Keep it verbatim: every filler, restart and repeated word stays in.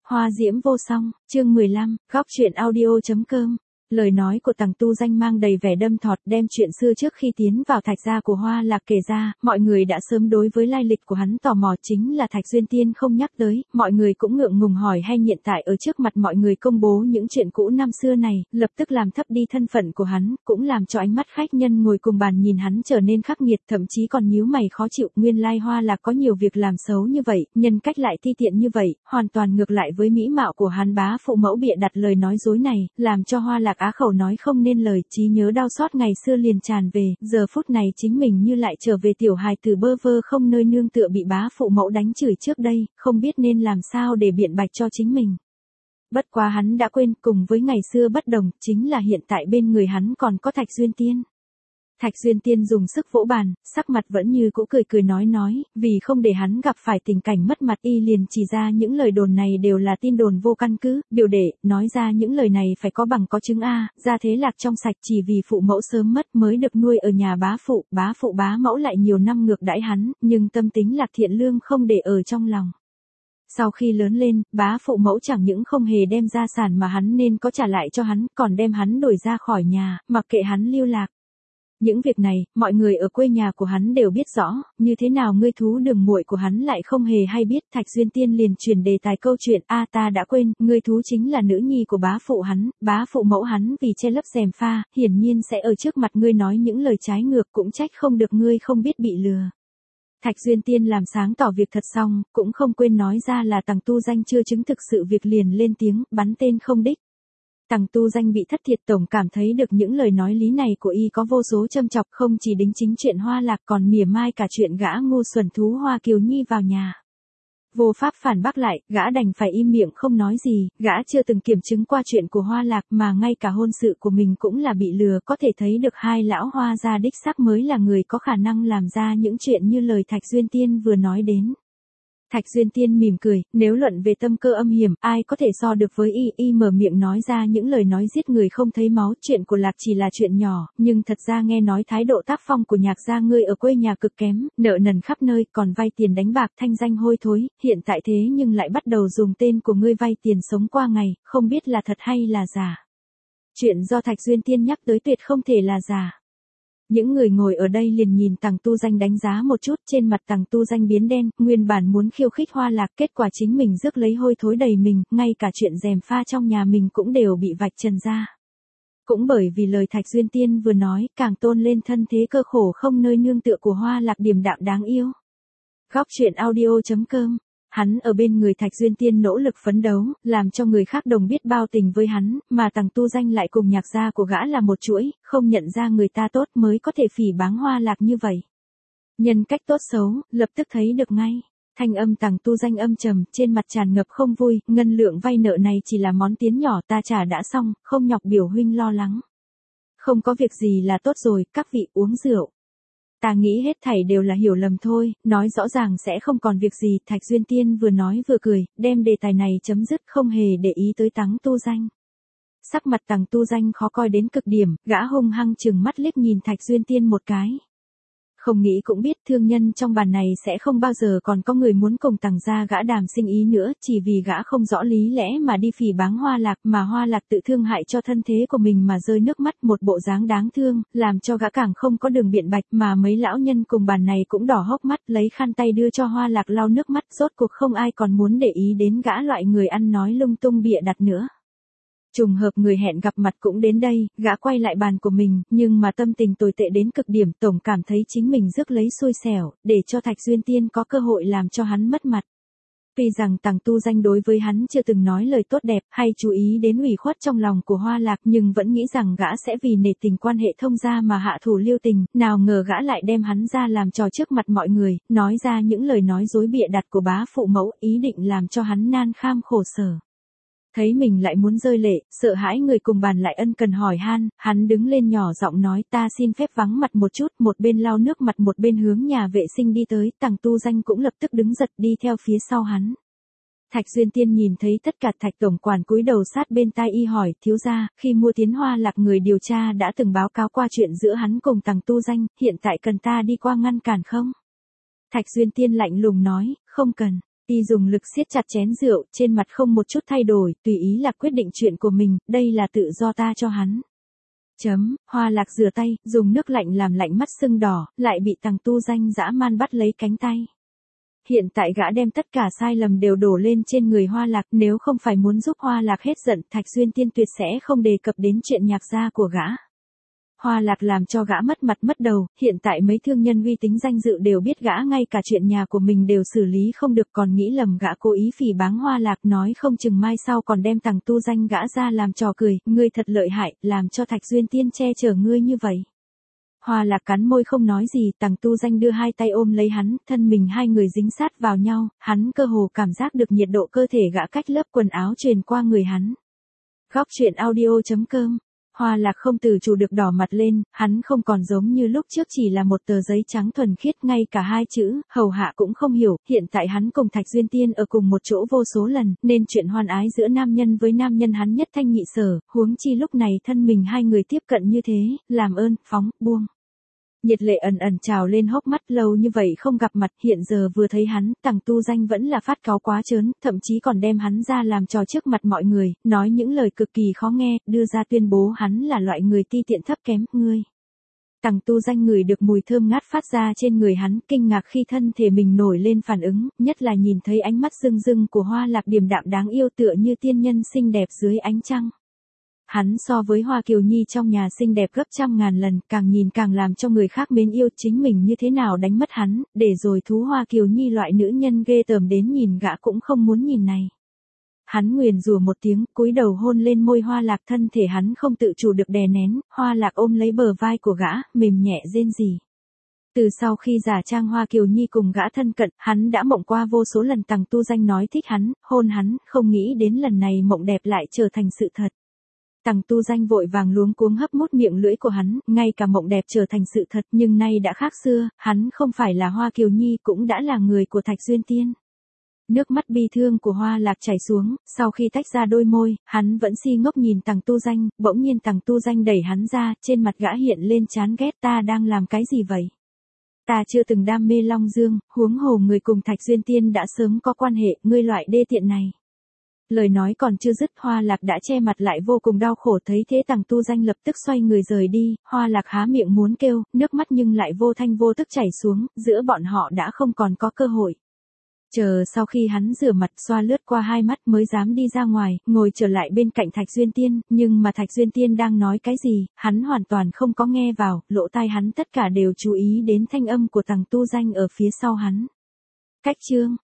Hoa diễm vô song, chương mười lăm, góc truyện audio.com. Lời nói của Tằng Tu Danh mang đầy vẻ đâm thọt, đem chuyện xưa trước khi tiến vào Thạch gia của Hoa Lạc kể ra. Mọi người đã sớm đối với lai lịch của hắn tò mò, chính là Thạch Duyên Tiên không nhắc tới, mọi người cũng ngượng ngùng hỏi hay hiện tại ở trước mặt mọi người công bố những chuyện cũ năm xưa này, lập tức làm thấp đi thân phận của hắn, cũng làm cho ánh mắt khách nhân ngồi cùng bàn nhìn hắn trở nên khắc nghiệt, thậm chí còn nhíu mày khó chịu. Nguyên lai Hoa Lạc có nhiều việc làm xấu như vậy, nhân cách lại ti tiện như vậy, hoàn toàn ngược lại với mỹ mạo của hắn. Bá phụ mẫu bịa đặt lời nói dối này, làm cho Hoa Lạc á khẩu nói không nên lời, trí nhớ đau xót ngày xưa liền tràn về, giờ phút này chính mình như lại trở về tiểu hài tử bơ vơ không nơi nương tựa bị bá phụ mẫu đánh chửi trước đây, không biết nên làm sao để biện bạch cho chính mình. Bất quá hắn đã quên, cùng với ngày xưa bất đồng, chính là hiện tại bên người hắn còn có Thạch Duyên Tiên. Thạch Duyên Tiên dùng sức vỗ bàn, sắc mặt vẫn như cũ cười cười nói nói, vì không để hắn gặp phải tình cảnh mất mặt y liền chỉ ra những lời đồn này đều là tin đồn vô căn cứ, biểu đệ, nói ra những lời này phải có bằng có chứng a, gia thế Lạc trong sạch chỉ vì phụ mẫu sớm mất mới được nuôi ở nhà bá phụ, bá phụ bá mẫu lại nhiều năm ngược đãi hắn, nhưng tâm tính Lạc thiện lương không để ở trong lòng. Sau khi lớn lên, bá phụ mẫu chẳng những không hề đem gia sản mà hắn nên có trả lại cho hắn, còn đem hắn đuổi ra khỏi nhà, mặc kệ hắn lưu lạc. Những việc này, mọi người ở quê nhà của hắn đều biết rõ, như thế nào ngươi thú đường muội của hắn lại không hề hay biết. Thạch Duyên Tiên liền truyền đề tài câu chuyện, a ta đã quên, ngươi thú chính là nữ nhi của bá phụ hắn, bá phụ mẫu hắn vì che lấp gièm pha, hiển nhiên sẽ ở trước mặt ngươi nói những lời trái ngược, cũng trách không được ngươi không biết bị lừa. Thạch Duyên Tiên làm sáng tỏ việc thật xong, cũng không quên nói ra là Tằng Tu Danh chưa chứng thực sự việc, liền lên tiếng, bắn tên không đích. Tằng Tu Danh bị thất thiệt, tổng cảm thấy được những lời nói lý này của y có vô số châm chọc, không chỉ đính chính chuyện Hoa Lạc còn mỉa mai cả chuyện gã ngu xuẩn thú Hoa Kiều Nhi vào nhà. Vô pháp phản bác lại, gã đành phải im miệng không nói gì, gã chưa từng kiểm chứng qua chuyện của Hoa Lạc mà ngay cả hôn sự của mình cũng là bị lừa, có thể thấy được hai lão Hoa gia đích xác mới là người có khả năng làm ra những chuyện như lời Thạch Duyên Tiên vừa nói đến. Thạch Duyên Tiên mỉm cười, nếu luận về tâm cơ âm hiểm, ai có thể so được với y, y mở miệng nói ra những lời nói giết người không thấy máu, chuyện của Lạc chỉ là chuyện nhỏ, nhưng thật ra nghe nói thái độ tác phong của Nhạc gia ngươi ở quê nhà cực kém, nợ nần khắp nơi, còn vay tiền đánh bạc, thanh danh hôi thối, hiện tại thế nhưng lại bắt đầu dùng tên của ngươi vay tiền sống qua ngày, không biết là thật hay là giả. Chuyện do Thạch Duyên Tiên nhắc tới tuyệt không thể là giả. Những người ngồi ở đây liền nhìn Tằng Tu Danh đánh giá một chút, trên mặt Tằng Tu Danh biến đen, nguyên bản muốn khiêu khích Hoa Lạc, kết quả chính mình rước lấy hôi thối đầy mình, ngay cả chuyện gièm pha trong nhà mình cũng đều bị vạch trần ra. Cũng bởi vì lời Thạch Duyên Tiên vừa nói, càng tôn lên thân thế cơ khổ không nơi nương tựa của Hoa Lạc điềm đạm đáng yêu. Góc truyện audio.com. Hắn ở bên người Thạch Duyên Tiên nỗ lực phấn đấu, làm cho người khác đồng biết bao tình với hắn, mà Tằng Tu Danh lại cùng Nhạc gia của gã là một chuỗi, không nhận ra người ta tốt mới có thể phỉ báng Hoa Lạc như vậy. Nhân cách tốt xấu, lập tức thấy được ngay. Thanh âm Tằng Tu Danh âm trầm, trên mặt tràn ngập không vui, ngân lượng vay nợ này chỉ là món tiến nhỏ, ta trả đã xong, không nhọc biểu huynh lo lắng. Không có việc gì là tốt rồi, các vị uống rượu. Ta nghĩ hết thảy đều là hiểu lầm thôi, nói rõ ràng sẽ không còn việc gì. Thạch Duyên Tiên vừa nói vừa cười, đem đề tài này chấm dứt, không hề để ý tới Tằng Tu Danh. Sắc mặt Tằng Tu Danh khó coi đến cực điểm, gã hung hăng trừng mắt liếc nhìn Thạch Duyên Tiên một cái. Không nghĩ cũng biết thương nhân trong bàn này sẽ không bao giờ còn có người muốn cùng Tằng gia gã đàm sinh ý nữa, chỉ vì gã không rõ lý lẽ mà đi phỉ báng Hoa Lạc, mà Hoa Lạc tự thương hại cho thân thế của mình mà rơi nước mắt, một bộ dáng đáng thương, làm cho gã càng không có đường biện bạch, mà mấy lão nhân cùng bàn này cũng đỏ hốc mắt, lấy khăn tay đưa cho Hoa Lạc lau nước mắt, rốt cuộc không ai còn muốn để ý đến gã loại người ăn nói lung tung bịa đặt nữa. Trùng hợp người hẹn gặp mặt cũng đến đây, gã quay lại bàn của mình, nhưng mà tâm tình tồi tệ đến cực điểm, tổng cảm thấy chính mình rước lấy xui xẻo, để cho Thạch Duyên Tiên có cơ hội làm cho hắn mất mặt. Tuy rằng Tằng Tu Danh đối với hắn chưa từng nói lời tốt đẹp, hay chú ý đến ủy khuất trong lòng của Hoa Lạc, nhưng vẫn nghĩ rằng gã sẽ vì nể tình quan hệ thông gia mà hạ thủ lưu tình, nào ngờ gã lại đem hắn ra làm trò trước mặt mọi người, nói ra những lời nói dối bịa đặt của bá phụ mẫu, ý định làm cho hắn nan kham khổ sở. Thấy mình lại muốn rơi lệ, sợ hãi người cùng bàn lại ân cần hỏi han, hắn đứng lên nhỏ giọng nói, ta xin phép vắng mặt một chút, một bên lau nước mặt một bên hướng nhà vệ sinh đi tới. Tằng Tu Danh cũng lập tức đứng giật đi theo phía sau hắn. Thạch Duyên Tiên nhìn thấy tất cả, Thạch tổng quản cúi đầu sát bên tai y hỏi, thiếu gia, khi mua tiến Hoa Lạc người điều tra đã từng báo cáo qua chuyện giữa hắn cùng Tằng Tu Danh, hiện tại cần ta đi qua ngăn cản không? Thạch Duyên Tiên lạnh lùng nói, không cần. Y dùng lực siết chặt chén rượu, trên mặt không một chút thay đổi, tùy ý là quyết định chuyện của mình, đây là tự do ta cho hắn. Chấm, Hoa Lạc rửa tay, dùng nước lạnh làm lạnh mắt sưng đỏ, lại bị Tằng Tu Danh dã man bắt lấy cánh tay. Hiện tại gã đem tất cả sai lầm đều đổ lên trên người Hoa Lạc, nếu không phải muốn giúp Hoa Lạc hết giận, Thạch Duyên Tiên tuyệt sẽ không đề cập đến chuyện nhạc gia của gã. Hoa Lạc làm cho gã mất mặt mất đầu, hiện tại mấy thương nhân uy tín danh dự đều biết gã ngay cả chuyện nhà của mình đều xử lý không được, còn nghĩ lầm gã cố ý phỉ báng Hoa Lạc, nói không chừng mai sau còn đem Tằng Tu Danh gã ra làm trò cười, ngươi thật lợi hại, làm cho Thạch Duyên Tiên che chở ngươi như vậy. Hoa Lạc cắn môi không nói gì, Tằng Tu Danh đưa hai tay ôm lấy hắn, thân mình hai người dính sát vào nhau, hắn cơ hồ cảm giác được nhiệt độ cơ thể gã cách lớp quần áo truyền qua người hắn. Góc truyện audio chấm com. Hoa Lạc không tự chủ được đỏ mặt lên, hắn không còn giống như lúc trước chỉ là một tờ giấy trắng thuần khiết, ngay cả hai chữ hầu hạ cũng không hiểu, hiện tại hắn cùng Thạch Duyên Tiên ở cùng một chỗ vô số lần, nên chuyện hoan ái giữa nam nhân với nam nhân hắn nhất thanh nhị sở, huống chi lúc này thân mình hai người tiếp cận như thế, làm ơn, phóng, buông. Nhiệt lệ ẩn ẩn trào lên hốc mắt, lâu như vậy không gặp mặt, hiện giờ vừa thấy hắn, Tằng Tu Danh vẫn là phát cáu quá trớn, thậm chí còn đem hắn ra làm trò trước mặt mọi người, nói những lời cực kỳ khó nghe, đưa ra tuyên bố hắn là loại người ti tiện thấp kém, ngươi. Tằng Tu Danh ngửi được mùi thơm ngát phát ra trên người hắn, kinh ngạc khi thân thể mình nổi lên phản ứng, nhất là nhìn thấy ánh mắt rưng rưng của Hoa Lạc điềm đạm đáng yêu tựa như tiên nhân xinh đẹp dưới ánh trăng. Hắn so với Hoa Kiều Nhi trong nhà xinh đẹp gấp trăm ngàn lần, càng nhìn càng làm cho người khác mến yêu, chính mình như thế nào đánh mất hắn, để rồi thú Hoa Kiều Nhi loại nữ nhân ghê tởm đến nhìn gã cũng không muốn nhìn này. Hắn nguyền rủa một tiếng, cúi đầu hôn lên môi Hoa Lạc, thân thể hắn không tự chủ được đè nén, Hoa Lạc ôm lấy bờ vai của gã, mềm nhẹ rên rỉ. Từ sau khi giả trang Hoa Kiều Nhi cùng gã thân cận, hắn đã mộng qua vô số lần Tằng Tu Danh nói thích hắn, hôn hắn, không nghĩ đến lần này mộng đẹp lại trở thành sự thật. Tằng Tu Danh vội vàng luống cuống hấp mút miệng lưỡi của hắn, ngay cả mộng đẹp trở thành sự thật, nhưng nay đã khác xưa, hắn không phải là Hoa Kiều Nhi cũng đã là người của Thạch Duyên Tiên. Nước mắt bi thương của Hoa Lạc chảy xuống, sau khi tách ra đôi môi, hắn vẫn si ngốc nhìn Tằng Tu Danh, bỗng nhiên Tằng Tu Danh đẩy hắn ra, trên mặt gã hiện lên chán ghét, ta đang làm cái gì vậy? Ta chưa từng đam mê Long Dương, huống hồ người cùng Thạch Duyên Tiên đã sớm có quan hệ, ngươi loại đê tiện này. Lời nói còn chưa dứt, Hoa Lạc đã che mặt lại vô cùng đau khổ, thấy thế Tằng Tu Danh lập tức xoay người rời đi, Hoa Lạc há miệng muốn kêu, nước mắt nhưng lại vô thanh vô tức chảy xuống, giữa bọn họ đã không còn có cơ hội. Chờ sau khi hắn rửa mặt xoa lướt qua hai mắt mới dám đi ra ngoài, ngồi trở lại bên cạnh Thạch Duyên Tiên, nhưng mà Thạch Duyên Tiên đang nói cái gì, hắn hoàn toàn không có nghe vào, lỗ tai hắn tất cả đều chú ý đến thanh âm của Tằng Tu Danh ở phía sau hắn. Cách chương